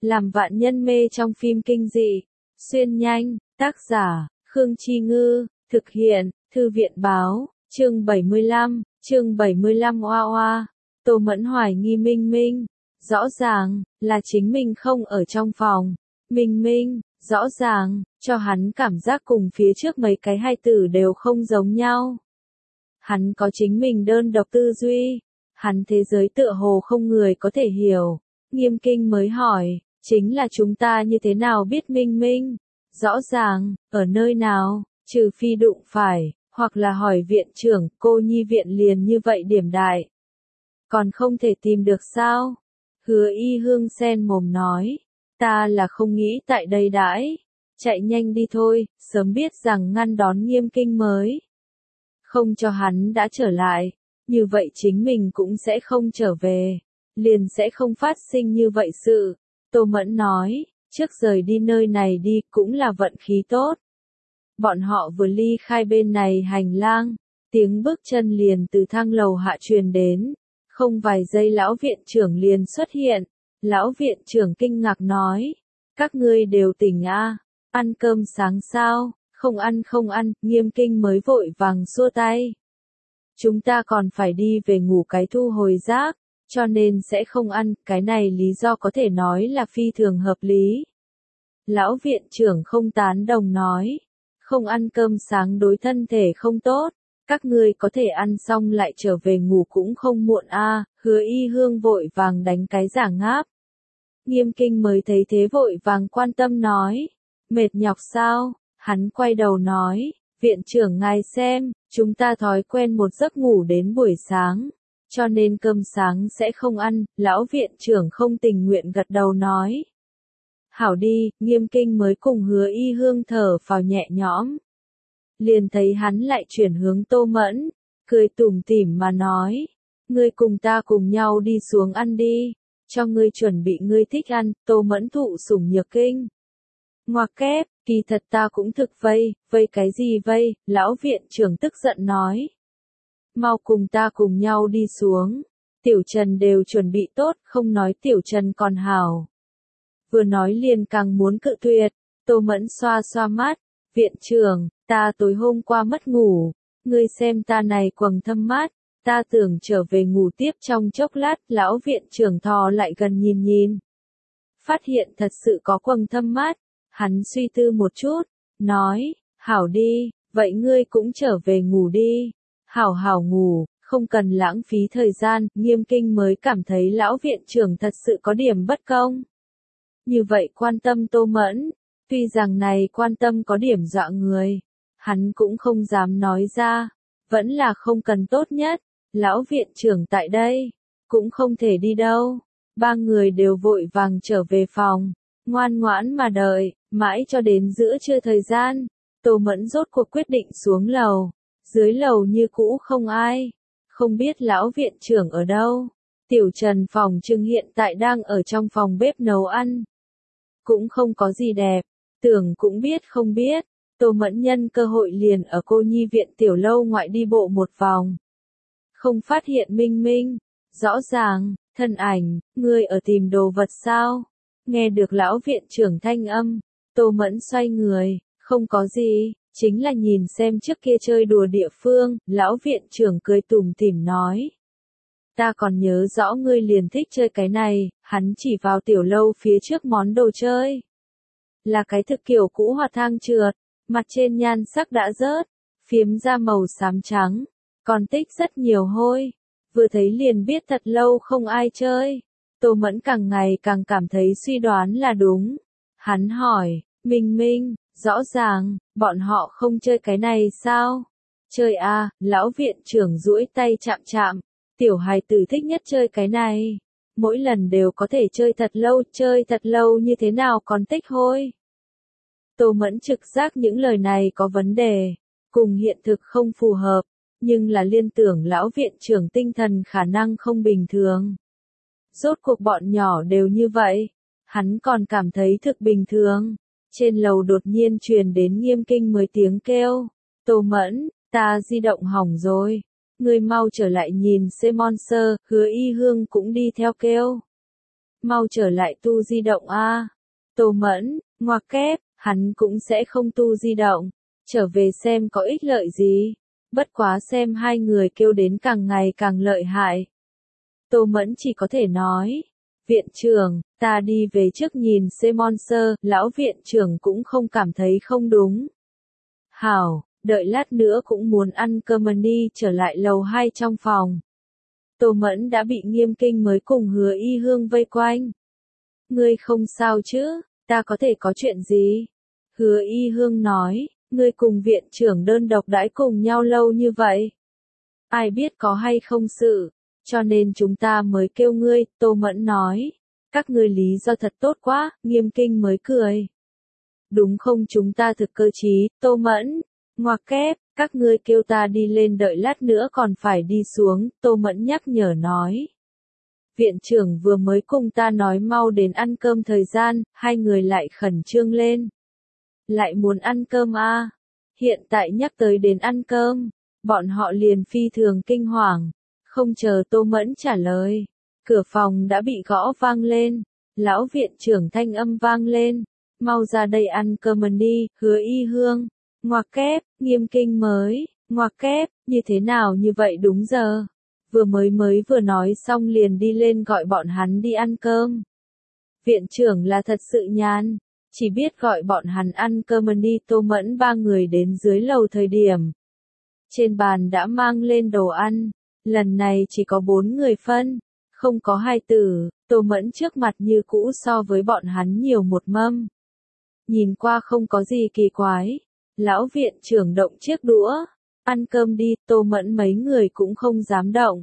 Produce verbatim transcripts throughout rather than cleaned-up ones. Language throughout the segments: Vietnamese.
làm vạn nhân mê trong phim kinh dị. Xuyên nhanh, tác giả, Khương Chi Ngư, thực hiện, Thư viện Báo, chương bảy mươi lăm, chương bảy mươi lăm oa oa. Tô Mẫn hoài nghi Minh Minh. Rõ ràng, là chính mình không ở trong phòng. Minh Minh, rõ ràng, cho hắn cảm giác cùng phía trước mấy cái hai tử đều không giống nhau. Hắn có chính mình đơn độc tư duy. Hắn thế giới tựa hồ không người có thể hiểu. Nghiêm Kinh mới hỏi, chính là chúng ta như thế nào biết Minh Minh? Rõ ràng, ở nơi nào, trừ phi đụng phải, hoặc là hỏi viện trưởng, cô nhi viện liền như vậy điểm đại. Còn không thể tìm được sao? Hứa Y Hương sen mồm nói, ta là không nghĩ tại đây đãi. Chạy nhanh đi thôi, sớm biết rằng ngăn đón Nghiêm Kinh mới. Không cho hắn đã trở lại, như vậy chính mình cũng sẽ không trở về, liền sẽ không phát sinh như vậy sự. Tô Mẫn nói, trước rời đi nơi này đi cũng là vận khí tốt. Bọn họ vừa ly khai bên này hành lang, tiếng bước chân liền từ thang lầu hạ truyền đến, không vài giây lão viện trưởng liền xuất hiện. Lão viện trưởng kinh ngạc nói, các ngươi đều tỉnh a, ăn cơm sáng sao? Không ăn không ăn, Nghiêm Kinh mới vội vàng xua tay. Chúng ta còn phải đi về ngủ cái thu hồi rác, cho nên sẽ không ăn, cái này lý do có thể nói là phi thường hợp lý. Lão viện trưởng không tán đồng nói, không ăn cơm sáng đối thân thể không tốt, các ngươi có thể ăn xong lại trở về ngủ cũng không muộn a. Hứa Y Hương vội vàng đánh cái giả ngáp. Nghiêm Kinh mới thấy thế vội vàng quan tâm nói, mệt nhọc sao? Hắn quay đầu nói, viện trưởng ngài xem, chúng ta thói quen một giấc ngủ đến buổi sáng, cho nên cơm sáng sẽ không ăn. Lão viện trưởng không tình nguyện gật đầu nói. Hảo đi, Nghiêm Kinh mới cùng Hứa Y Hương thở phào nhẹ nhõm. Liền thấy hắn lại chuyển hướng Tô Mẫn, cười tủm tỉm mà nói, ngươi cùng ta cùng nhau đi xuống ăn đi, cho ngươi chuẩn bị ngươi thích ăn. Tô Mẫn thụ sủng nhược kinh. Ngoặc kép, kỳ thật ta cũng thực vây, vây cái gì vây? Lão viện trưởng tức giận nói. Mau cùng ta cùng nhau đi xuống. Tiểu Trần đều chuẩn bị tốt, không nói Tiểu Trần còn hảo. Vừa nói liền càng muốn cự tuyệt. Tô Mẫn xoa xoa mắt. Viện trưởng, ta tối hôm qua mất ngủ. Ngươi xem ta này quầng thâm mắt. Ta tưởng trở về ngủ tiếp trong chốc lát. Lão viện trưởng thò lại gần nhìn nhìn. Phát hiện thật sự có quầng thâm mắt. Hắn suy tư một chút, nói, hảo đi, vậy ngươi cũng trở về ngủ đi. Hảo hảo ngủ, không cần lãng phí thời gian. Nghiêm Kinh mới cảm thấy lão viện trưởng thật sự có điểm bất công. Như vậy quan tâm Tô Mẫn, tuy rằng này quan tâm có điểm dọa người, hắn cũng không dám nói ra, vẫn là không cần tốt nhất. Lão viện trưởng tại đây, cũng không thể đi đâu. Ba người đều vội vàng trở về phòng, ngoan ngoãn mà đợi. Mãi cho đến giữa trưa thời gian, Tô Mẫn rốt cuộc quyết định xuống lầu. Dưới lầu như cũ không ai. Không biết lão viện trưởng ở đâu. Tiểu Trần phòng trưng hiện tại đang ở trong phòng bếp nấu ăn. Cũng không có gì đẹp. Tưởng cũng biết không biết. Tô Mẫn nhân cơ hội liền ở cô nhi viện tiểu lâu ngoại đi bộ một vòng. Không phát hiện Minh Minh. Rõ ràng, thân ảnh, ngươi ở tìm đồ vật sao? Nghe được lão viện trưởng thanh âm. Tô Mẫn xoay người, không có gì, chính là nhìn xem trước kia chơi đùa địa phương. Lão viện trưởng cười tủm tỉm nói. Ta còn nhớ rõ ngươi liền thích chơi cái này. Hắn chỉ vào tiểu lâu phía trước món đồ chơi. Là cái thực kiểu cũ hoạt thang trượt, mặt trên nhan sắc đã rớt, phiếm ra màu xám trắng, còn tích rất nhiều hôi. Vừa thấy liền biết thật lâu không ai chơi. Tô Mẫn càng ngày càng cảm thấy suy đoán là đúng. Hắn hỏi, Minh Minh, rõ ràng, bọn họ không chơi cái này sao? Chơi à, lão viện trưởng duỗi tay chạm chạm. Tiểu hài tử thích nhất chơi cái này. Mỗi lần đều có thể chơi thật lâu, chơi thật lâu như thế nào còn tích hôi. Tô Mẫn trực giác những lời này có vấn đề, cùng hiện thực không phù hợp, nhưng là liên tưởng lão viện trưởng tinh thần khả năng không bình thường. Rốt cuộc bọn nhỏ đều như vậy, hắn còn cảm thấy thực bình thường. Trên lầu đột nhiên truyền đến Nghiêm Kinh mới tiếng kêu. Tô Mẫn, ta di động hỏng rồi. Ngươi mau trở lại nhìn xem Monster. Hứa Y Hương cũng đi theo kêu. mau trở lại tu di động a. Tô Mẫn, ngoặc kép, hắn cũng sẽ không tu di động, trở về xem có ích lợi gì, bất quá xem hai người kêu đến càng ngày càng lợi hại. Tô Mẫn chỉ có thể nói, viện trưởng, ta đi về trước nhìn xem monster, lão viện trưởng cũng không cảm thấy không đúng. Hảo, đợi lát nữa cũng muốn ăn cơm đi trở lại lầu hai trong phòng. Tô Mẫn đã bị Nghiêm Kinh mới cùng Hứa Y Hương vây quanh. Ngươi không sao chứ, ta có thể có chuyện gì? Hứa Y Hương nói, ngươi cùng viện trưởng đơn độc đãi cùng nhau lâu như vậy. Ai biết có hay không sự, cho nên chúng ta mới kêu ngươi, Tô Mẫn nói. Các ngươi lý do thật tốt quá, Nghiêm Kinh mới cười. Đúng không, chúng ta thực cơ trí, Tô Mẫn. Ngoặc kép, các ngươi kêu ta đi lên đợi lát nữa còn phải đi xuống, Tô Mẫn nhắc nhở nói. Viện trưởng vừa mới cùng ta nói mau đến ăn cơm thời gian, hai người lại khẩn trương lên. Lại muốn ăn cơm à? Hiện tại nhắc tới đến ăn cơm, bọn họ liền phi thường kinh hoàng. Không chờ Tô Mẫn trả lời, cửa phòng đã bị gõ vang lên. Lão viện trưởng thanh âm vang lên, mau ra đây ăn cơm đi, Hứa Y Hương. Ngoặc kép, Nghiêm Kinh mới, ngoặc kép, như thế nào như vậy đúng giờ. Vừa mới mới vừa nói xong liền đi lên gọi bọn hắn đi ăn cơm. Viện trưởng là thật sự nhàn, chỉ biết gọi bọn hắn ăn cơm đi. Tô Mẫn ba người đến dưới lầu thời điểm. Trên bàn đã mang lên đồ ăn, lần này chỉ có bốn người phân, không có hai tử, Tô Mẫn trước mặt như cũ so với bọn hắn nhiều một mâm. Nhìn qua không có gì kỳ quái. Lão viện trưởng động chiếc đũa, ăn cơm đi, Tô Mẫn mấy người cũng không dám động.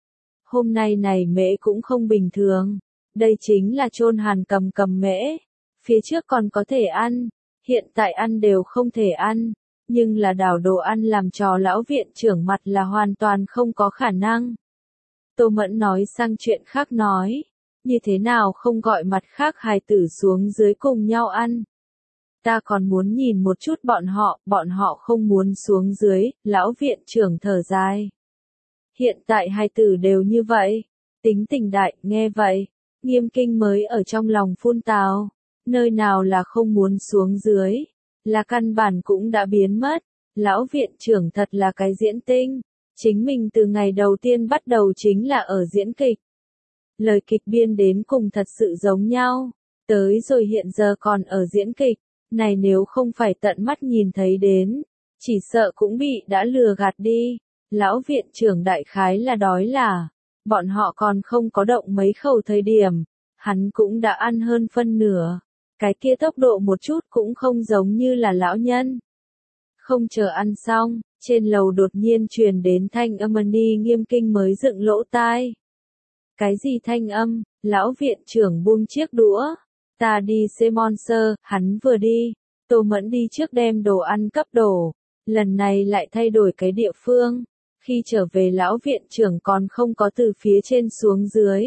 Hôm nay này mễ cũng không bình thường, đây chính là chôn hàn cầm cầm mễ, phía trước còn có thể ăn, hiện tại ăn đều không thể ăn, nhưng là đảo đồ ăn làm trò lão viện trưởng mặt là hoàn toàn không có khả năng. Tô Mẫn nói sang chuyện khác nói, như thế nào không gọi mặt khác hài tử xuống dưới cùng nhau ăn. Ta còn muốn nhìn một chút bọn họ, bọn họ không muốn xuống dưới, lão viện trưởng thở dài. Hiện tại hai tử đều như vậy, tính tình đại, nghe vậy, Nghiêm Kinh mới ở trong lòng phun tào, nơi nào là không muốn xuống dưới, là căn bản cũng đã biến mất, lão viện trưởng thật là cái diễn tinh, chính mình từ ngày đầu tiên bắt đầu chính là ở diễn kịch. Lời kịch biên đến cùng thật sự giống nhau, tới rồi hiện giờ còn ở diễn kịch. Này nếu không phải tận mắt nhìn thấy đến, chỉ sợ cũng bị đã lừa gạt đi. Lão viện trưởng đại khái là đói là, bọn họ còn không có động mấy khẩu thời điểm, hắn cũng đã ăn hơn phân nửa. Cái kia tốc độ một chút cũng không giống như là lão nhân. Không chờ ăn xong, trên lầu đột nhiên truyền đến thanh âm đi. Nghiêm Kinh mới dựng lỗ tai. Cái gì thanh âm? Lão viện trưởng buông chiếc đũa. Ta đi xem monster, hắn vừa đi, Tô Mẫn đi trước đem đồ ăn cấp đổ, lần này lại thay đổi cái địa phương, khi trở về lão viện trưởng còn không có từ phía trên xuống dưới.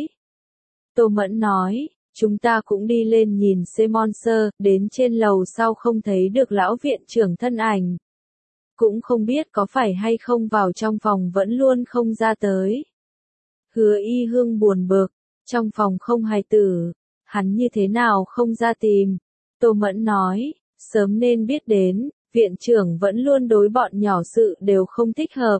Tô Mẫn nói, chúng ta cũng đi lên nhìn xem monster, đến trên lầu sau không thấy được lão viện trưởng thân ảnh. Cũng không biết có phải hay không vào trong phòng vẫn luôn không ra tới. Hứa Y Hương buồn bực, trong phòng không hài tử. Hắn như thế nào không ra tìm? Tô Mẫn nói, sớm nên biết đến, viện trưởng vẫn luôn đối bọn nhỏ sự đều không thích hợp.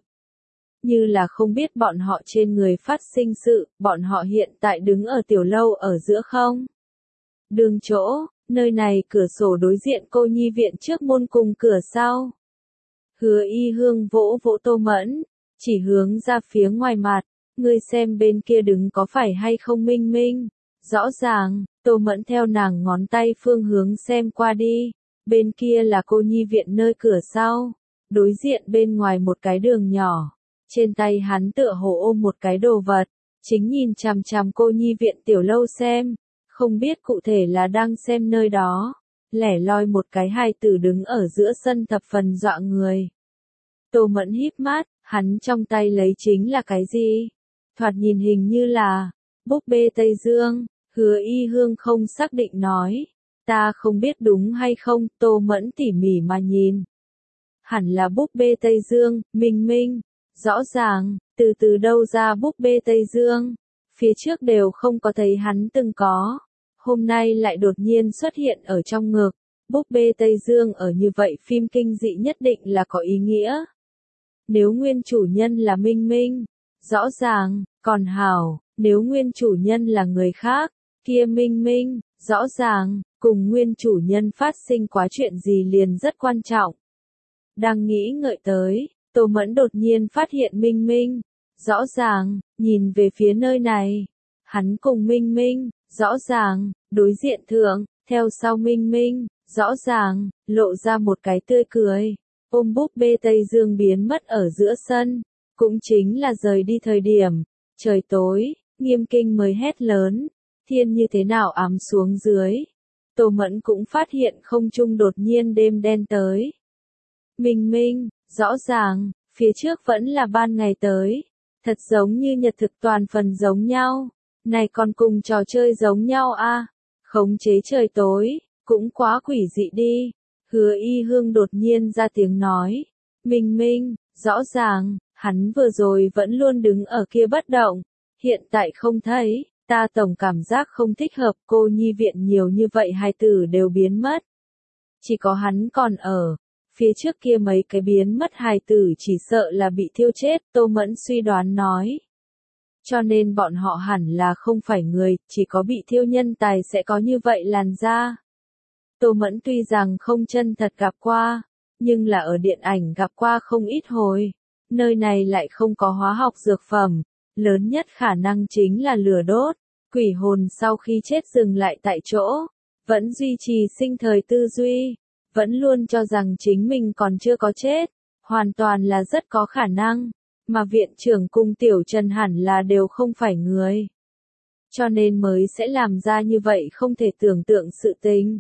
Như là không biết bọn họ trên người phát sinh sự, bọn họ hiện tại đứng ở tiểu lâu ở giữa không? Đường chỗ, nơi này cửa sổ đối diện cô nhi viện trước môn cùng cửa sau. Hứa Y Hương vỗ vỗ Tô Mẫn, chỉ hướng ra phía ngoài mặt, ngươi xem bên kia đứng có phải hay không Minh Minh? Rõ ràng, Tô Mẫn theo nàng ngón tay phương hướng xem qua đi, bên kia là cô nhi viện nơi cửa sau, đối diện bên ngoài một cái đường nhỏ, trên tay hắn tựa hồ ôm một cái đồ vật, chính nhìn chằm chằm cô nhi viện tiểu lâu xem, không biết cụ thể là đang xem nơi đó, lẻ loi một cái hài tử đứng ở giữa sân thập phần dọa người. Tô Mẫn híp mắt, hắn trong tay lấy chính là cái gì? Thoạt nhìn hình như là búp bê Tây Dương. Hứa Y Hương không xác định nói, ta không biết đúng hay không, Tô Mẫn tỉ mỉ mà nhìn. Hẳn là búp bê Tây Dương, Minh Minh, rõ ràng, từ từ đâu ra búp bê Tây Dương, phía trước đều không có thấy hắn từng có. Hôm nay lại đột nhiên xuất hiện ở trong ngực. Búp bê Tây Dương ở như vậy phim kinh dị nhất định là có ý nghĩa. Nếu nguyên chủ nhân là Minh Minh, rõ ràng, còn hảo, nếu nguyên chủ nhân là người khác, kia Minh Minh, rõ ràng, cùng nguyên chủ nhân phát sinh quá chuyện gì liền rất quan trọng. Đang nghĩ ngợi tới, Tô Mẫn đột nhiên phát hiện Minh Minh, rõ ràng, nhìn về phía nơi này. Hắn cùng Minh Minh, rõ ràng, đối diện thượng, theo sau Minh Minh, rõ ràng, lộ ra một cái tươi cười. Ôm búp bê Tây Dương biến mất ở giữa sân, cũng chính là rời đi thời điểm. Trời tối, Nghiêm Kinh mới hét lớn, thiên như thế nào ám xuống dưới. Tô Mẫn cũng phát hiện không trung đột nhiên đêm đen tới. Minh Minh, rõ ràng, phía trước vẫn là ban ngày tới. Thật giống như nhật thực toàn phần giống nhau. Này còn cùng trò chơi giống nhau a à? Khống chế trời tối, cũng quá quỷ dị đi. Hứa Y Hương đột nhiên ra tiếng nói. Minh Minh, rõ ràng, hắn vừa rồi vẫn luôn đứng ở kia bất động. Hiện tại không thấy, ta tổng cảm giác không thích hợp, cô nhi viện nhiều như vậy hài tử đều biến mất. Chỉ có hắn còn ở. Phía trước kia mấy cái biến mất hài tử chỉ sợ là bị thiêu chết, Tô Mẫn suy đoán nói. Cho nên bọn họ hẳn là không phải người, chỉ có bị thiêu nhân tài sẽ có như vậy làn da. Tô Mẫn tuy rằng không chân thật gặp qua, nhưng là ở điện ảnh gặp qua không ít hồi. Nơi này lại không có hóa học dược phẩm, lớn nhất khả năng chính là lửa đốt. Quỷ hồn sau khi chết dừng lại tại chỗ, vẫn duy trì sinh thời tư duy, vẫn luôn cho rằng chính mình còn chưa có chết, hoàn toàn là rất có khả năng, mà viện trưởng cùng Tiểu Trần hẳn là đều không phải người. Cho nên mới sẽ làm ra như vậy không thể tưởng tượng sự tình.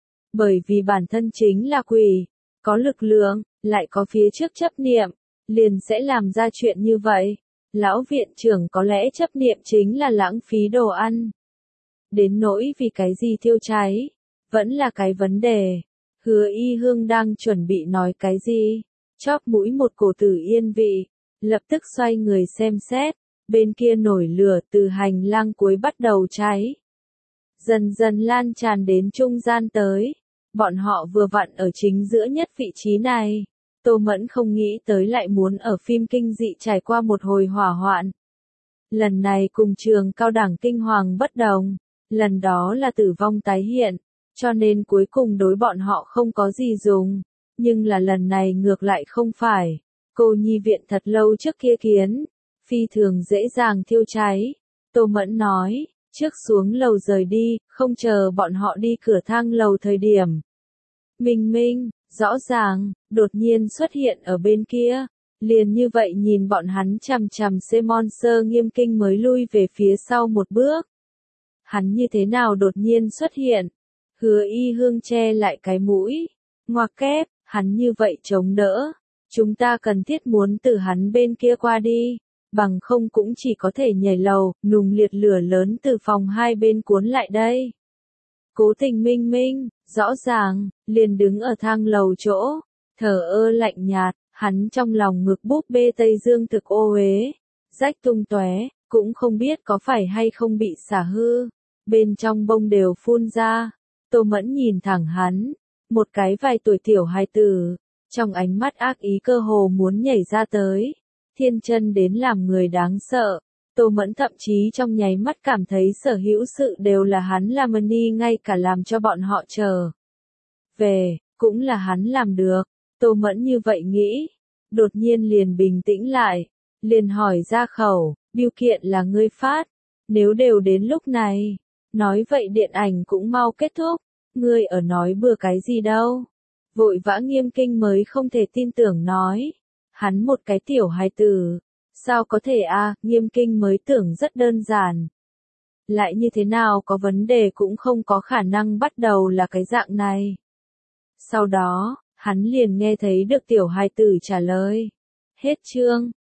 Bởi vì bản thân chính là quỷ, có lực lượng, lại có phía trước chấp niệm, liền sẽ làm ra chuyện như vậy. Lão viện trưởng có lẽ chấp niệm chính là lãng phí đồ ăn. Đến nỗi vì cái gì thiêu cháy, vẫn là cái vấn đề. Hứa Y Hương đang chuẩn bị nói cái gì, chóp mũi một cổ tử yên vị, lập tức xoay người xem xét, bên kia nổi lửa từ hành lang cuối bắt đầu cháy. Dần dần lan tràn đến trung gian tới, bọn họ vừa vặn ở chính giữa nhất vị trí này. Tô Mẫn không nghĩ tới lại muốn ở phim kinh dị trải qua một hồi hỏa hoạn. Lần này cùng trường cao đẳng kinh hoàng bất đồng, lần đó là tử vong tái hiện, cho nên cuối cùng đối bọn họ không có gì dùng, nhưng là lần này ngược lại không phải. Cô nhi viện thật lâu trước kia kiến, phi thường dễ dàng thiêu cháy. Tô Mẫn nói, trước xuống lầu rời đi, không chờ bọn họ đi cửa thang lầu thời điểm. Minh Minh, rõ ràng, đột nhiên xuất hiện ở bên kia, liền như vậy nhìn bọn hắn chằm chằm Simon Sơ Nghiêm Kinh mới lui về phía sau một bước. Hắn như thế nào đột nhiên xuất hiện? Hứa Y Hương che lại cái mũi, ngoặc kép, hắn như vậy chống đỡ. Chúng ta cần thiết muốn từ hắn bên kia qua đi, bằng không cũng chỉ có thể nhảy lầu, nùng liệt lửa lớn từ phòng hai bên cuốn lại đây. Cố Tình Minh Minh, rõ ràng, liền đứng ở thang lầu chỗ, thở ơ lạnh nhạt, hắn trong lòng ngực búp bê Tây Dương thực ô uế, rách tung tóe, cũng không biết có phải hay không bị xả hư, bên trong bông đều phun ra. Tô Mẫn nhìn thẳng hắn, một cái vài tuổi tiểu hài tử, trong ánh mắt ác ý cơ hồ muốn nhảy ra tới, thiên chân đến làm người đáng sợ. Tô Mẫn thậm chí trong nháy mắt cảm thấy sở hữu sự đều là hắn làm ni, ngay cả làm cho bọn họ chờ về, cũng là hắn làm được. Tô Mẫn như vậy nghĩ, đột nhiên liền bình tĩnh lại, liền hỏi ra khẩu, biêu kiện là ngươi phát, nếu đều đến lúc này, nói vậy điện ảnh cũng mau kết thúc, ngươi ở nói bừa cái gì đâu. Vội vã Nghiêm Kinh mới không thể tin tưởng nói, hắn một cái tiểu hài tử. Sao có thể a à, Nghiêm Kinh mới tưởng rất đơn giản. Lại như thế nào có vấn đề cũng không có khả năng bắt đầu là cái dạng này. Sau đó, hắn liền nghe thấy được tiểu hài tử trả lời. Hết chương.